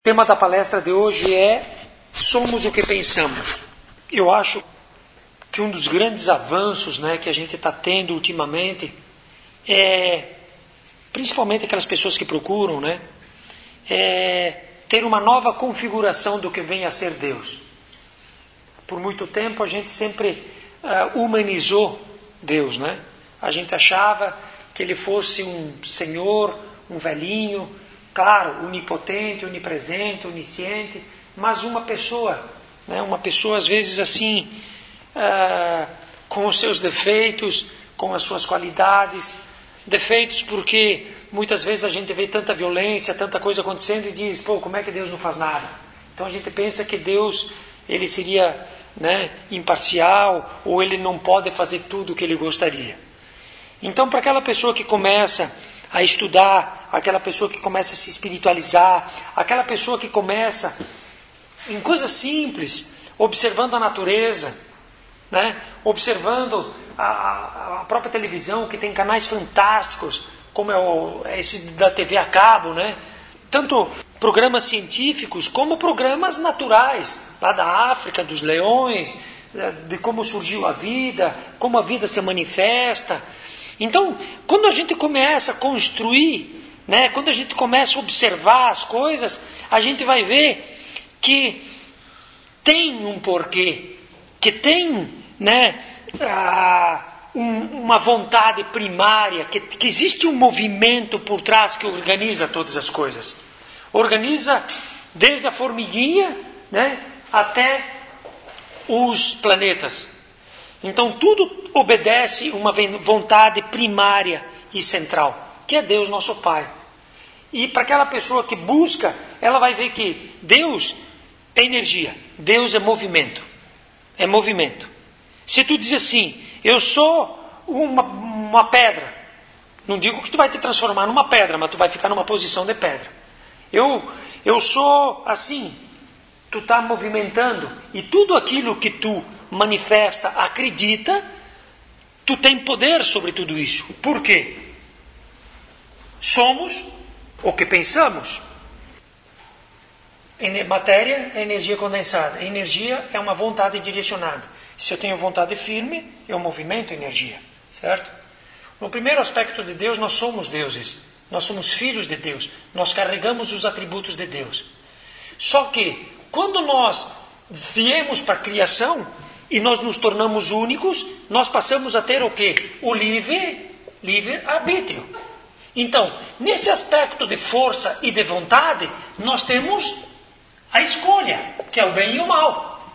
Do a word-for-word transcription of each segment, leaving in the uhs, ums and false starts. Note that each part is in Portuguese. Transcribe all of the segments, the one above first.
O tema da palestra de hoje é Somos o que Pensamos. Eu acho que um dos grandes avanços, né, que a gente está tendo ultimamente é, principalmente aquelas pessoas que procuram, né, é ter uma nova configuração do que vem a ser Deus. Por muito tempo a gente sempre uh, humanizou Deus, né? A gente achava que ele fosse um senhor, um velhinho, claro, onipotente, onipresente, onisciente, mas uma pessoa, né? Uma pessoa às vezes assim, uh, com os seus defeitos, com as suas qualidades, defeitos porque muitas vezes a gente vê tanta violência, tanta coisa acontecendo e diz, pô, como é que Deus não faz nada? Então a gente pensa que Deus, ele seria, né, imparcial, ou ele não pode fazer tudo o que ele gostaria. Então, para aquela pessoa que começa a estudar, aquela pessoa que começa a se espiritualizar, aquela pessoa que começa em coisas simples, observando a natureza, né, observando a, a própria televisão, que tem canais fantásticos, como é o, esses da T V a cabo, né? Tanto programas científicos como programas naturais, lá da África, dos leões, de como surgiu a vida, como a vida se manifesta. Então, quando a gente começa a construir, né, quando a gente começa a observar as coisas, a gente vai ver que tem um porquê, que tem, né, a, um, uma vontade primária, que, que existe um movimento por trás que organiza todas as coisas. Organiza desde a formiguinha, né, até os planetas. Então tudo obedece uma vontade primária e central, que é Deus nosso Pai. E para aquela pessoa que busca, ela vai ver que Deus é energia, Deus é movimento. É movimento. Se tu diz assim, eu sou uma, uma pedra, não digo que tu vai te transformar numa pedra, mas tu vai ficar numa posição de pedra. Eu, eu sou assim, tu está movimentando, e tudo aquilo que tu manifesta, acredita, tu tem poder sobre tudo isso. Por quê? Somos o que pensamos. Matéria é energia condensada. Energia é uma vontade direcionada. Se eu tenho vontade firme, eu movimento energia. Certo? No primeiro aspecto de Deus, nós somos deuses. Nós somos filhos de Deus. Nós carregamos os atributos de Deus. Só que, quando nós viemos para a criação e nós nos tornamos únicos, nós passamos a ter o quê? O livre, livre arbítrio. Então, nesse aspecto de força e de vontade, nós temos a escolha, que é o bem e o mal.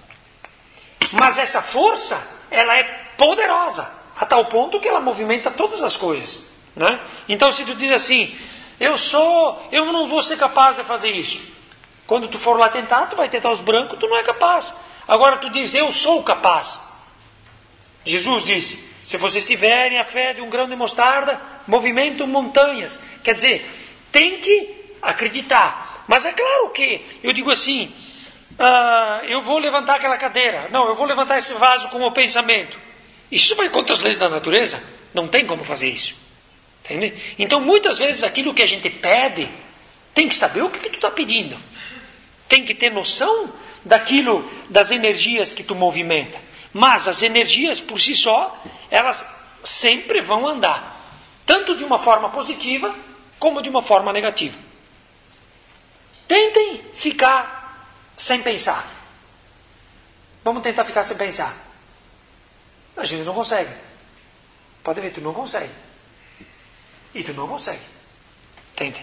Mas essa força, ela é poderosa, a tal ponto que ela movimenta todas as coisas. Né? Então, se tu diz assim, eu sou, eu não vou ser capaz de fazer isso. Quando tu for lá tentar, tu vai tentar os brancos, tu não é capaz. Agora tu diz, eu sou capaz. Jesus disse, se vocês tiverem a fé de um grão de mostarda, movimentam montanhas. Quer dizer, tem que acreditar. Mas é claro que, eu digo assim, uh, eu vou levantar aquela cadeira. Não, eu vou levantar esse vaso com o pensamento. Isso vai contra as leis da natureza. Não tem como fazer isso. Entende? Então, muitas vezes, aquilo que a gente pede, tem que saber o que, que tu está pedindo. Tem que ter noção daquilo, das energias que tu movimenta. Mas as energias, por si só, elas sempre vão andar. Tanto de uma forma positiva, como de uma forma negativa. Tentem ficar sem pensar. Vamos tentar ficar sem pensar. A gente não consegue. Pode ver, tu não consegue. E tu não consegue. Entende?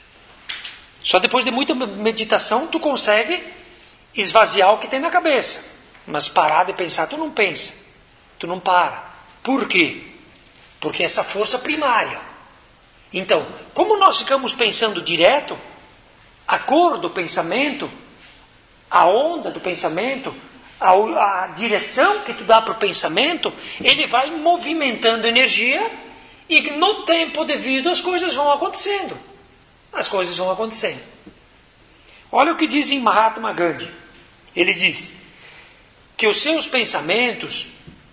Só depois de muita meditação tu consegue esvaziar o que tem na cabeça. Mas parar de pensar, tu não pensa. Tu não para. Por quê? Porque essa força primária. Então, como nós ficamos pensando direto, a cor do pensamento, a onda do pensamento, a, a direção que tu dá para o pensamento, ele vai movimentando energia. E no tempo devido as coisas vão acontecendo. As coisas vão acontecendo. Olha o que diz em Mahatma Gandhi. Ele diz que os seus pensamentos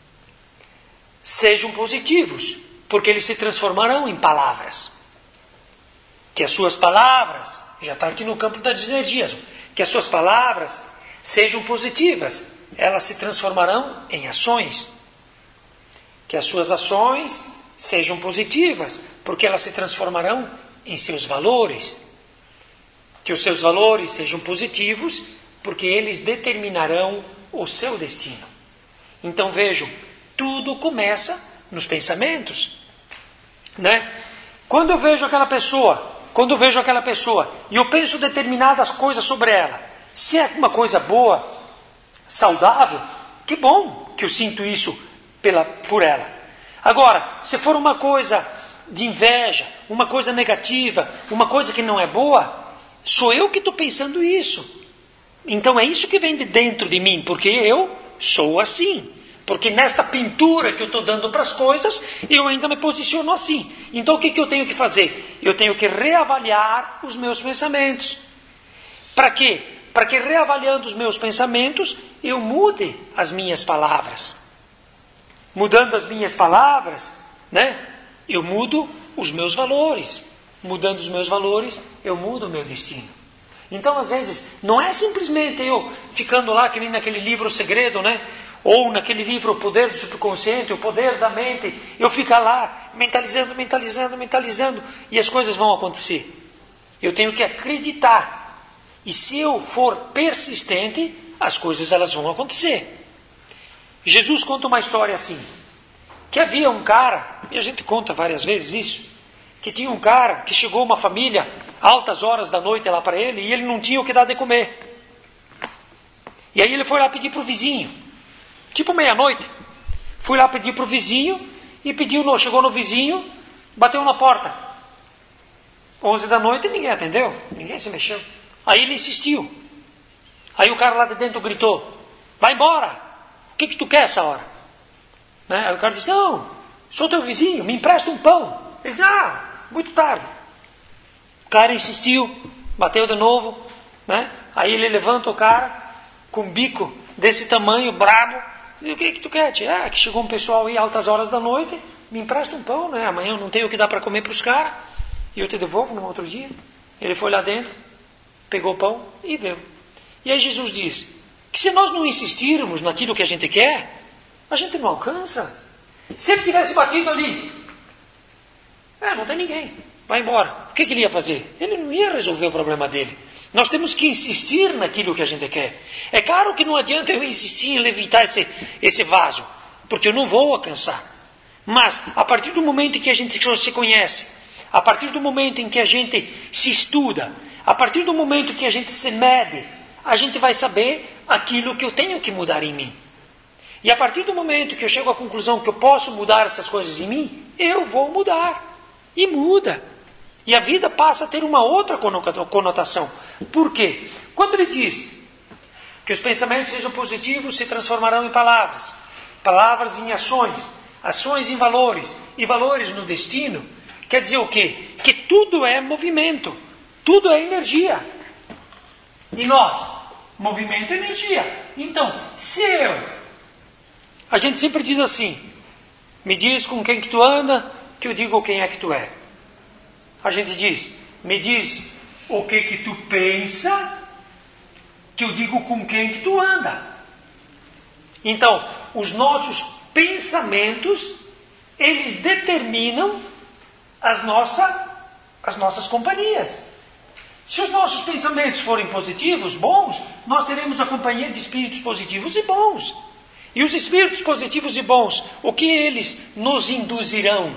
sejam positivos, porque eles se transformarão em palavras. Que as suas palavras Já está aqui no campo das energias. Que as suas palavras sejam positivas. Elas se transformarão em ações. Que as suas ações sejam positivas, porque elas se transformarão em seus valores. Que os seus valores sejam positivos, porque eles determinarão o seu destino. Então vejam, tudo começa nos pensamentos, né? Quando eu vejo aquela pessoa, quando eu vejo aquela pessoa e eu penso determinadas coisas sobre ela, se é uma coisa boa, saudável, que bom que eu sinto isso pela, por ela. Agora, se for uma coisa de inveja, uma coisa negativa, uma coisa que não é boa, sou eu que estou pensando isso. Então é isso que vem de dentro de mim, porque eu sou assim. Porque nesta pintura que eu estou dando para as coisas, eu ainda me posiciono assim. Então o que, que eu tenho que fazer? Eu tenho que reavaliar os meus pensamentos. Para quê? Para que reavaliando os meus pensamentos, eu mude as minhas palavras. Mudando as minhas palavras, né? Eu mudo os meus valores. Mudando os meus valores, eu mudo o meu destino. Então, às vezes, não é simplesmente eu ficando lá, que nem naquele livro O Segredo, né? Ou naquele livro O Poder do Subconsciente, O Poder da Mente, eu ficar lá mentalizando, mentalizando, mentalizando, e as coisas vão acontecer. Eu tenho que acreditar. E se eu for persistente, as coisas elas vão acontecer. Jesus conta uma história assim, que havia um cara, e a gente conta várias vezes isso, que tinha um cara que chegou uma família altas horas da noite lá para ele, e ele não tinha o que dar de comer. E aí ele foi lá pedir para o vizinho, tipo meia-noite, fui lá pedir para o vizinho, e pediu, no, chegou no vizinho, bateu na porta. Onze da noite e ninguém atendeu, ninguém se mexeu. Aí ele insistiu. Aí o cara lá de dentro gritou, vai embora, o que, que tu quer essa hora? Né? Aí o cara disse, não, sou teu vizinho, me empresta um pão. Ele disse, ah, muito tarde. O cara insistiu, bateu de novo, né? Aí ele levanta o cara, com um bico desse tamanho, brabo, diz, o que que tu quer, tia? Ah, que chegou um pessoal aí altas horas da noite, me empresta um pão, né? Amanhã eu não tenho o que dar para comer para os caras, e eu te devolvo no outro dia. Ele foi lá dentro, pegou o pão e deu. E aí Jesus diz, que se nós não insistirmos naquilo que a gente quer, a gente não alcança. Se ele tivesse batido ali, é, não tem ninguém, vai embora. O que, que ele ia fazer? Ele não ia resolver o problema dele. Nós temos que insistir naquilo que a gente quer. É claro que não adianta eu insistir em levitar esse, esse vaso, porque eu não vou alcançar. Mas, a partir do momento em que a gente se conhece, a partir do momento em que a gente se estuda, a partir do momento que a gente se mede, a gente vai saber aquilo que eu tenho que mudar em mim. E a partir do momento que eu chego à conclusão que eu posso mudar essas coisas em mim, eu vou mudar. E muda. E a vida passa a ter uma outra conotação. Por quê? Quando ele diz que os pensamentos sejam positivos, se transformarão em palavras. Palavras em ações. Ações em valores. E valores no destino. Quer dizer o quê? Que tudo é movimento. Tudo é energia. E nós? Movimento é energia. Então, se eu... A gente sempre diz assim, me diz com quem que tu anda, que eu digo quem é que tu é. A gente diz, me diz o que que tu pensa, que eu digo com quem que tu anda. Então, os nossos pensamentos, eles determinam as, nossa, as nossas companhias. Se os nossos pensamentos forem positivos, bons, nós teremos a companhia de espíritos positivos e bons. E os espíritos positivos e bons, o que eles nos induzirão?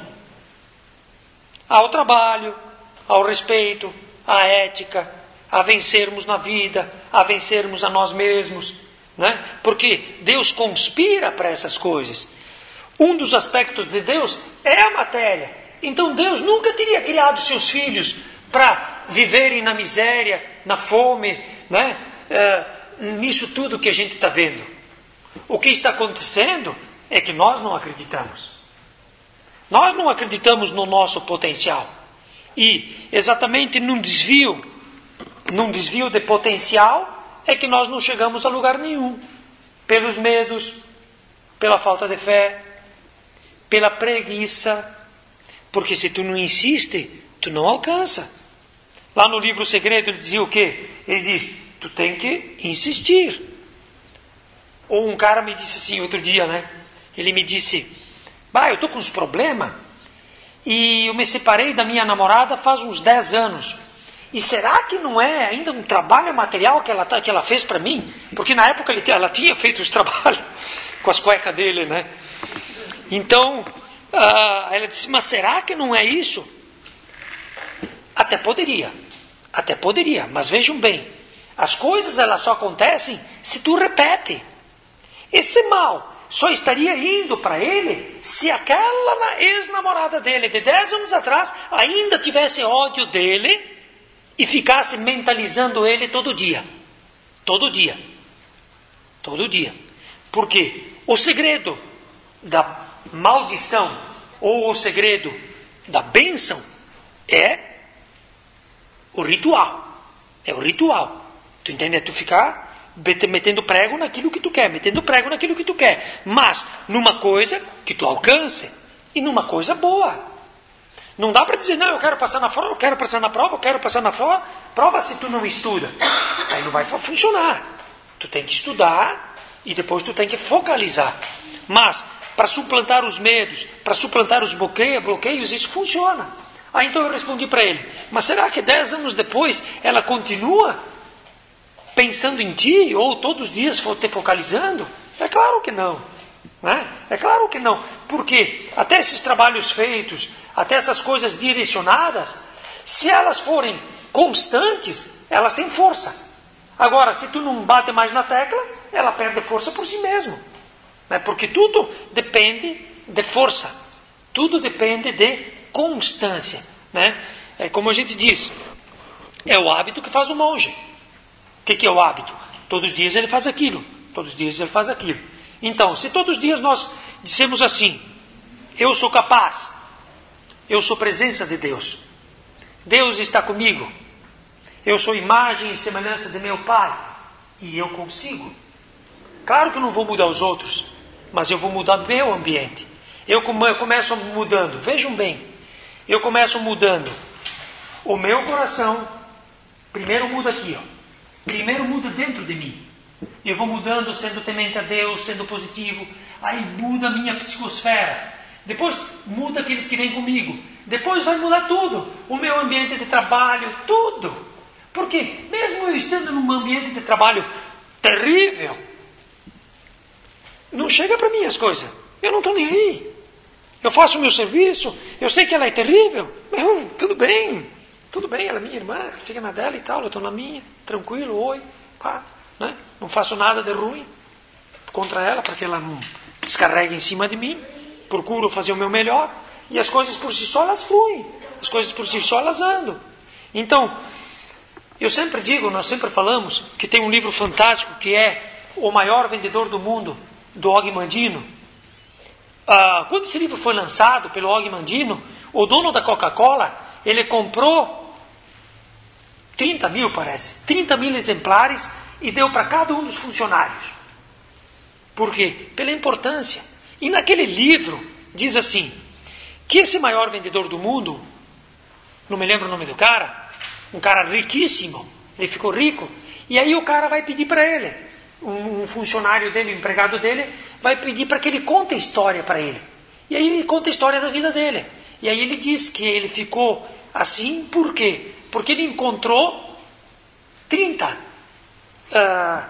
Ao trabalho, ao respeito, à ética, a vencermos na vida, a vencermos a nós mesmos, né? Porque Deus conspira para essas coisas. Um dos aspectos de Deus é a matéria. Então Deus nunca teria criado seus filhos para viverem na miséria, na fome, né? É, nisso tudo que a gente está vendo. O que está acontecendo é que nós não acreditamos. Nós não acreditamos no nosso potencial. E exatamente num desvio, num desvio de potencial, é que nós não chegamos a lugar nenhum. Pelos medos, pela falta de fé, pela preguiça. Porque se tu não insiste, tu não alcança. Lá no livro O Segredo ele dizia o quê? Ele diz, tu tem que insistir. Ou um cara me disse assim outro dia, né? Ele me disse, bah, eu estou com uns problemas e eu me separei da minha namorada faz uns dez anos. E será que não é ainda um trabalho material que ela, que ela fez para mim? Porque na época ele, ela tinha feito os trabalhos com as cuecas dele, né? Então, uh, ela disse, mas será que não é isso? Até poderia, até poderia, mas vejam bem, as coisas elas só acontecem se tu repete. Esse mal só estaria indo para ele se aquela ex-namorada dele de dez anos atrás ainda tivesse ódio dele e ficasse mentalizando ele todo dia. Todo dia. Todo dia. Porque o segredo da maldição ou o segredo da bênção é o ritual. É o ritual. Tu entende? É tu ficar metendo prego naquilo que tu quer, metendo prego naquilo que tu quer, mas numa coisa que tu alcance e numa coisa boa. Não dá para dizer, não, eu quero passar na prova, eu quero passar na prova, eu quero passar na prova, prova se tu não estuda. Aí não vai funcionar. Tu tem que estudar e depois tu tem que focalizar. Mas, para suplantar os medos, para suplantar os bloqueios, bloqueios, isso funciona. Aí então eu respondi para ele, mas será que dez anos depois ela continua pensando em ti, ou todos os dias te focalizando? É claro que não. Né? É claro que não. Porque até esses trabalhos feitos, até essas coisas direcionadas, se elas forem constantes, elas têm força. Agora, se tu não bate mais na tecla, ela perde força por si mesma. Né? Porque tudo depende de força. Tudo depende de constância. Né? É como a gente diz, é o hábito que faz o monge. O que, que é o hábito? Todos os dias ele faz aquilo. Todos os dias ele faz aquilo. Então, se todos os dias nós dissemos assim, eu sou capaz, eu sou presença de Deus, Deus está comigo, eu sou imagem e semelhança de meu Pai, e eu consigo. Claro que eu não vou mudar os outros, mas eu vou mudar meu ambiente. Eu começo mudando, vejam bem, eu começo mudando o meu coração, primeiro muda aqui, ó. Primeiro muda dentro de mim. Eu vou mudando, sendo temente a Deus, sendo positivo. Aí muda a minha psicosfera. Depois muda aqueles que vêm comigo. Depois vai mudar tudo. O meu ambiente de trabalho, tudo. Porque mesmo eu estando num ambiente de trabalho terrível, não chega para mim as coisas. Eu não estou nem aí. Eu faço o meu serviço. Eu sei que ela é terrível. Mas eu, tudo bem. Tudo bem, ela é minha irmã. Fica na dela e tal. Eu estou na minha. Tranquilo, oi. Pá. Né? Não faço nada de ruim contra ela, para que ela não descarregue em cima de mim. Procuro fazer o meu melhor. E as coisas por si só, elas fluem. As coisas por si só, elas andam. Então, eu sempre digo, nós sempre falamos, que tem um livro fantástico, que é O Maior Vendedor do Mundo, do Og Mandino. Ah, quando esse livro foi lançado pelo Og Mandino, o dono da Coca-Cola, ele comprou trinta mil, parece, trinta mil exemplares e deu para cada um dos funcionários. Por quê? Pela importância. E naquele livro diz assim, que esse maior vendedor do mundo, não me lembro o nome do cara, um cara riquíssimo, ele ficou rico, e aí o cara vai pedir para ele, um, um funcionário dele, um empregado dele, vai pedir para que ele conte a história para ele. E aí ele conta a história da vida dele. E aí ele diz que ele ficou assim, por quê? Porque ele encontrou trinta, uh,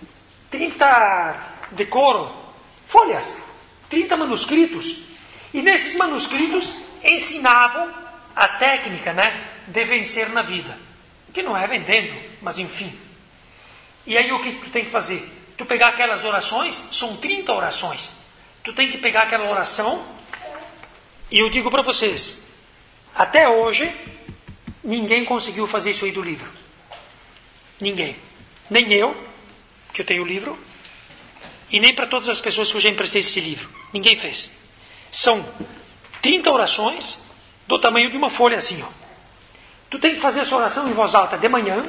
trinta decoro, folhas, trinta manuscritos. E nesses manuscritos ensinavam a técnica, né, de vencer na vida. Que não é vendendo, mas enfim. E aí o que tu tem que fazer? Tu pegar aquelas orações, são trinta orações. Tu tem que pegar aquela oração, e eu digo para vocês, até hoje, ninguém conseguiu fazer isso aí do livro. Ninguém. Nem eu, que eu tenho o livro, e nem para todas as pessoas que eu já emprestei esse livro. Ninguém fez. São trinta orações do tamanho de uma folha assim, ó. Tu tem que fazer essa oração em voz alta de manhã,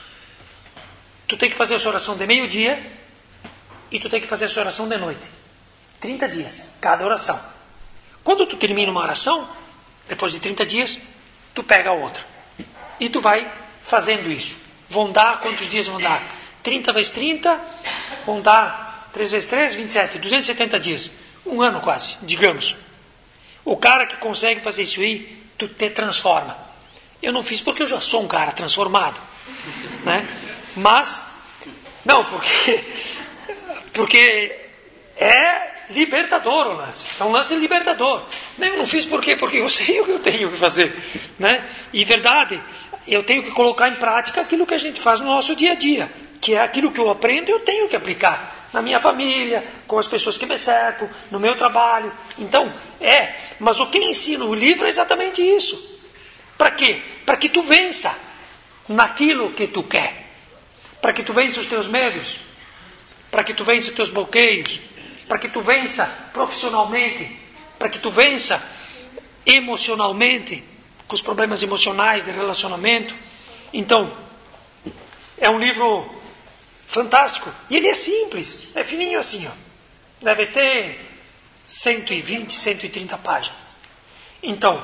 tu tem que fazer essa oração de meio-dia e tu tem que fazer essa oração de noite. trinta dias, cada oração. Quando tu termina uma oração, depois de trinta dias, tu pega a outra. E tu vai fazendo isso. Vão dar, quantos dias vão dar? trinta vezes trinta, vão dar três vezes três, vinte e sete, duzentos e setenta dias. Um ano quase, digamos. O cara que consegue fazer isso aí, tu te transforma. Eu não fiz porque eu já sou um cara transformado. Né? Mas, não, porque, porque é libertador o lance. É um lance libertador. Eu não fiz por quê? Porque eu sei o que eu tenho que fazer. Né? E verdade, eu tenho que colocar em prática aquilo que a gente faz no nosso dia a dia. Que é aquilo que eu aprendo, eu tenho que aplicar. Na minha família, com as pessoas que me cercam, no meu trabalho. Então, é. Mas o que ensina o livro é exatamente isso. Para quê? Para que tu vença naquilo que tu quer. Para que tu vença os teus medos. Para que tu vença os teus bloqueios. Para que tu vença profissionalmente. Para que tu vença emocionalmente. Com os problemas emocionais de relacionamento. Então, é um livro fantástico. E ele é simples. É fininho assim, ó. Deve ter cento e vinte, cento e trinta páginas. Então,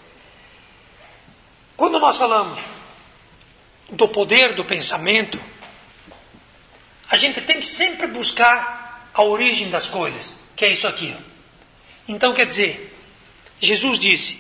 quando nós falamos do poder do pensamento, a gente tem que sempre buscar a origem das coisas, que é isso aqui. Ó. Então, quer dizer, Jesus disse,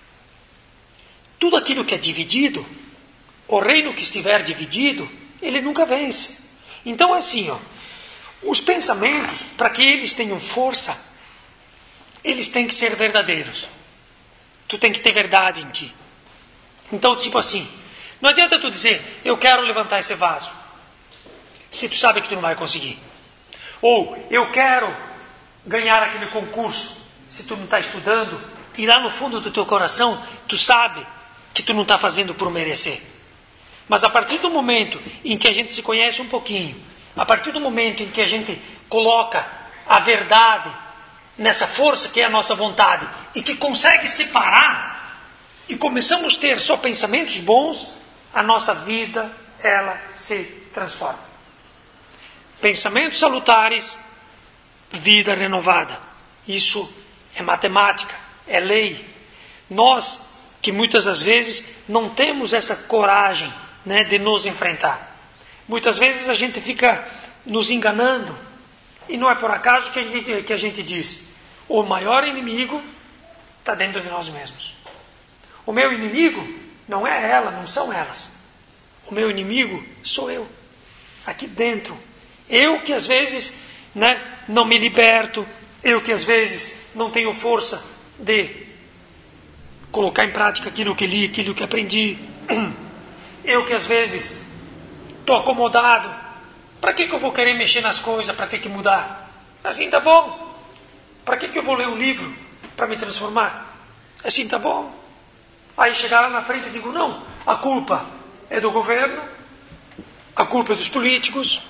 tudo aquilo que é dividido, o reino que estiver dividido, ele nunca vence. Então, é assim, ó, os pensamentos, para que eles tenham força, eles têm que ser verdadeiros. Tu tem que ter verdade em ti. Então, tipo assim, não adianta tu dizer, eu quero levantar esse vaso, se tu sabe que tu não vai conseguir. Ou, eu quero ganhar aquele concurso, se tu não está estudando, e lá no fundo do teu coração, tu sabe que tu não está fazendo por merecer. Mas a partir do momento em que a gente se conhece um pouquinho, a partir do momento em que a gente coloca a verdade nessa força que é a nossa vontade, e que consegue separar, e começamos a ter só pensamentos bons, a nossa vida, ela se transforma. Pensamentos salutares, vida renovada. Isso é matemática, é lei. Nós, que muitas das vezes não temos essa coragem, né, de nos enfrentar. Muitas vezes a gente fica nos enganando, e não é por acaso que a gente, que a gente diz, o maior inimigo está dentro de nós mesmos. O meu inimigo não é ela, não são elas. O meu inimigo sou eu, aqui dentro. Eu que às vezes, né, não me liberto, eu que às vezes não tenho força de colocar em prática aquilo que li, aquilo que aprendi. Eu que às vezes estou acomodado. Para que, que eu vou querer mexer nas coisas para ter que mudar? Assim tá bom. Para que, que eu vou ler um livro para me transformar? Assim tá bom. Aí chegar lá na frente e digo, não, a culpa é do governo, a culpa é dos políticos,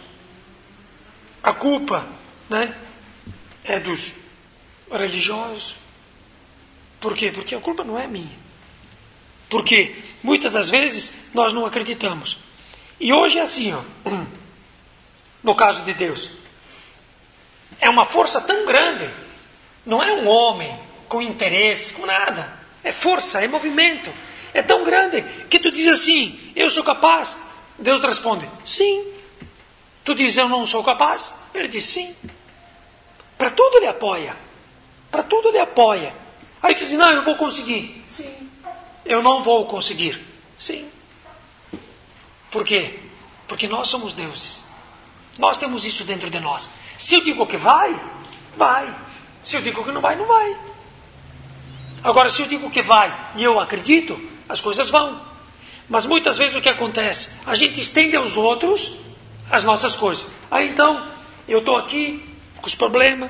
a culpa, né, é dos religiosos. Por quê? Porque a culpa não é minha. Porque muitas das vezes nós não acreditamos. E hoje é assim, ó, no caso de Deus. É uma força tão grande. Não é um homem com interesse, com nada. É força, é movimento. É tão grande que tu diz assim, eu sou capaz. Deus responde, sim. Tu diz, eu não sou capaz. Ele diz, sim. Para tudo ele apoia. Para tudo ele apoia. Aí tu diz, não, eu vou conseguir. Sim. Eu não vou conseguir. Sim. Por quê? Porque nós somos deuses. Nós temos isso dentro de nós. Se eu digo que vai, vai. Se eu digo que não vai, não vai. Agora, se eu digo que vai e eu acredito, as coisas vão. Mas muitas vezes o que acontece? A gente estende aos outros as nossas coisas. Aí então, eu estou aqui com os problemas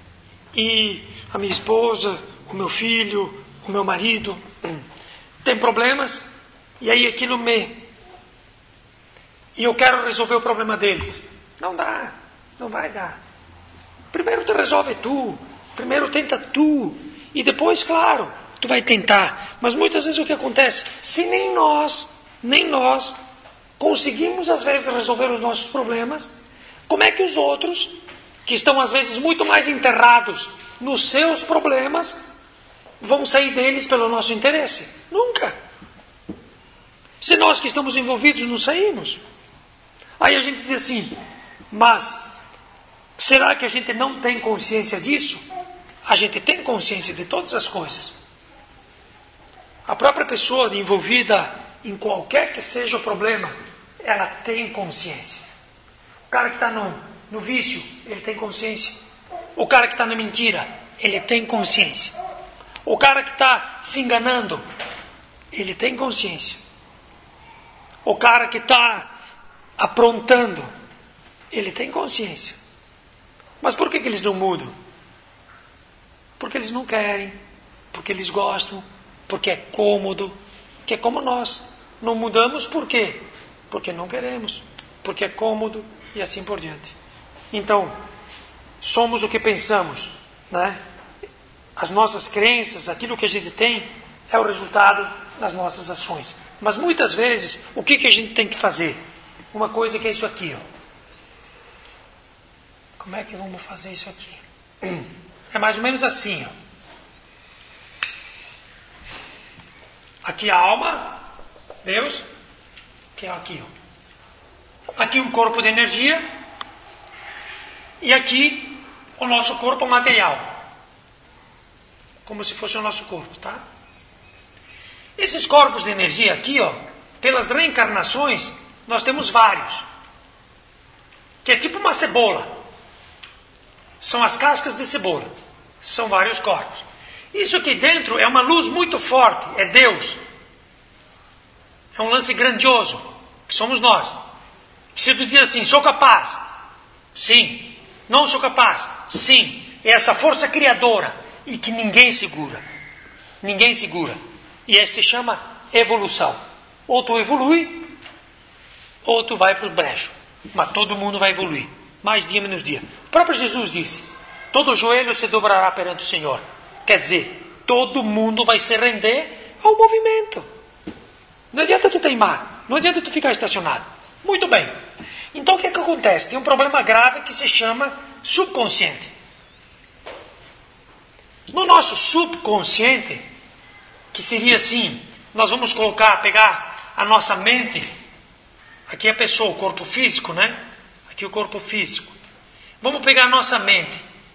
e a minha esposa, o meu filho, o meu marido tem problemas e aí aquilo me... E eu quero resolver o problema deles. Não dá, não vai dar. Primeiro tu resolve tu, primeiro tenta tu. E depois, claro, tu vai tentar. Mas muitas vezes o que acontece? Se nem nós, nem nós, conseguimos às vezes resolver os nossos problemas, como é que os outros, que estão às vezes muito mais enterrados nos seus problemas, vão sair deles pelo nosso interesse? Nunca. Se nós que estamos envolvidos não saímos. Aí a gente diz assim, mas será que a gente não tem consciência disso? A gente tem consciência de todas as coisas. A própria pessoa envolvida em qualquer que seja o problema, ela tem consciência. O cara que está no, no vício, ele tem consciência. O cara que está na mentira, ele tem consciência. O cara que está se enganando, ele tem consciência. O cara que está aprontando, ele tem consciência. Mas por que, que eles não mudam? Porque eles não querem, porque eles gostam, porque é cômodo, que é como nós. Não mudamos por quê? Porque não queremos, porque é cômodo e assim por diante. Então, somos o que pensamos, né? As nossas crenças, aquilo que a gente tem, é o resultado das nossas ações. Mas muitas vezes, o que, que a gente tem que fazer? Uma coisa que é isso aqui, ó. Como é que vamos fazer isso aqui? É mais ou menos assim, ó. Aqui a alma, Deus, que é aqui, ó. Aqui um corpo de energia e aqui o nosso corpo material. Como se fosse o nosso corpo, tá? Esses corpos de energia aqui, ó, pelas reencarnações, nós temos vários. Que é tipo uma cebola. São as cascas de cebola. São vários corpos. Isso aqui dentro é uma luz muito forte. É Deus. É um lance grandioso. Que somos nós. Que se tu diz assim, sou capaz. Sim. Não sou capaz. Sim. É essa força criadora. E que ninguém segura. Ninguém segura. E essa se chama evolução. Ou tu evolui, ou tu vai para o brejo. Mas todo mundo vai evoluir. Mais dia, menos dia. O próprio Jesus disse, todo joelho se dobrará perante o Senhor. Quer dizer, todo mundo vai se render ao movimento. Não adianta tu teimar. Não adianta tu ficar estacionado. Muito bem. Então o que é que acontece? Tem um problema grave que se chama subconsciente. No nosso subconsciente, que seria assim, nós vamos colocar, pegar a nossa mente, aqui é a pessoa, o corpo físico, né? Aqui o corpo físico. Vamos pegar a nossa mente.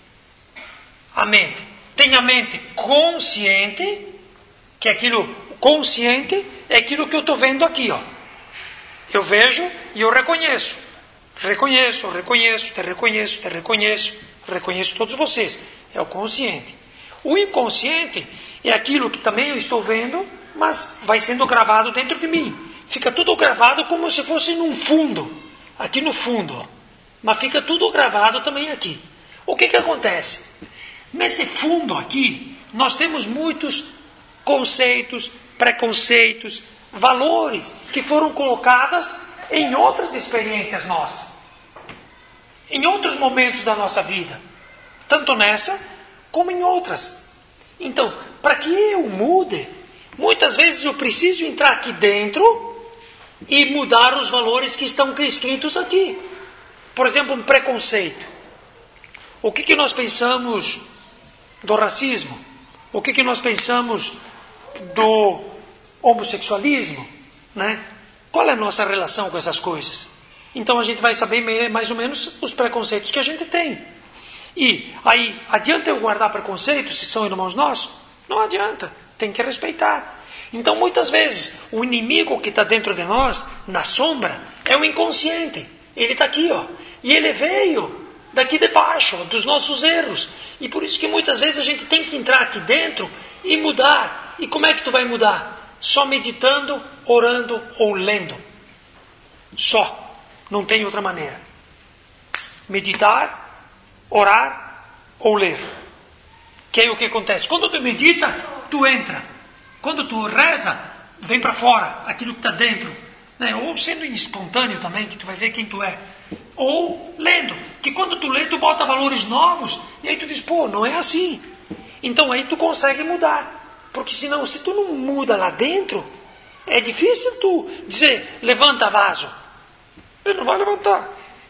A mente. Tem a mente consciente, que é aquilo, consciente é aquilo que eu estou vendo aqui, ó. Eu vejo e eu reconheço. Reconheço, reconheço, te reconheço, te reconheço, reconheço todos vocês. É o consciente. O inconsciente é aquilo que também eu estou vendo, mas vai sendo gravado dentro de mim. Fica tudo gravado como se fosse num fundo. Aqui no fundo, ó. Mas fica tudo gravado também aqui. O que que acontece? Nesse fundo aqui, nós temos muitos conceitos, preconceitos, valores que foram colocados em outras experiências nossas. Em outros momentos da nossa vida. Tanto nessa, como em outras. Então, para que eu mude, muitas vezes eu preciso entrar aqui dentro e mudar os valores que estão escritos aqui. Por exemplo, um preconceito. O que, que nós pensamos do racismo? O que, que nós pensamos do homossexualismo? Né? Qual é a nossa relação com essas coisas? Então a gente vai saber mais ou menos os preconceitos que a gente tem. E aí, adianta eu guardar preconceitos se são irmãos nossos? Não adianta, tem que respeitar. Então muitas vezes o inimigo que está dentro de nós, na sombra, é o inconsciente. Ele está aqui, ó. E ele veio daqui de baixo, dos nossos erros. E por isso que muitas vezes a gente tem que entrar aqui dentro e mudar. E como é que tu vai mudar? Só meditando, orando ou lendo. Só. Não tem outra maneira. Meditar, orar ou ler. Que é o que acontece. Quando tu medita, tu entra. Quando tu reza, vem para fora aquilo que está dentro. Né? Ou sendo espontâneo também, que tu vai ver quem tu é. Ou lendo, que quando tu lê, tu bota valores novos, e aí tu diz, pô, não é assim. Então aí tu consegue mudar. Porque senão, se tu não muda lá dentro, é difícil tu dizer, levanta vaso. Ele não vai levantar.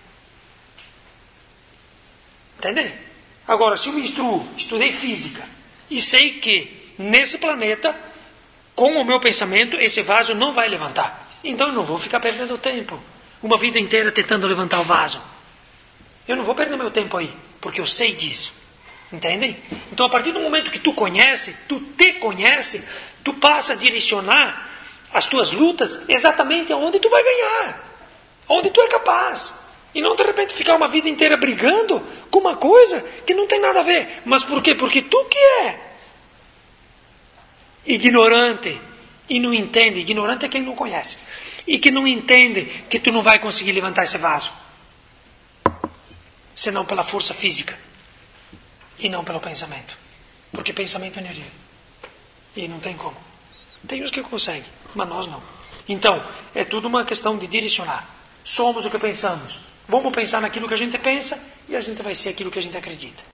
Entendeu? Agora, se eu me instruo, estudei física, e sei que nesse planeta, com o meu pensamento, esse vaso não vai levantar. Então eu não vou ficar perdendo tempo. Uma vida inteira tentando levantar o vaso. Eu não vou perder meu tempo aí, porque eu sei disso. Entendem? Então a partir do momento que tu conhece, tu te conhece, tu passa a direcionar as tuas lutas exatamente aonde tu vai ganhar. Onde tu é capaz. E não de repente ficar uma vida inteira brigando com uma coisa que não tem nada a ver. Mas por quê? Porque tu que é ignorante e não entende. Ignorante é quem não conhece. E que não entende que tu não vai conseguir levantar esse vaso. Senão pela força física. E não pelo pensamento. Porque pensamento é energia. E não tem como. Tem os que conseguem, mas nós não. Então, é tudo uma questão de direcionar. Somos o que pensamos. Vamos pensar naquilo que a gente pensa e a gente vai ser aquilo que a gente acredita.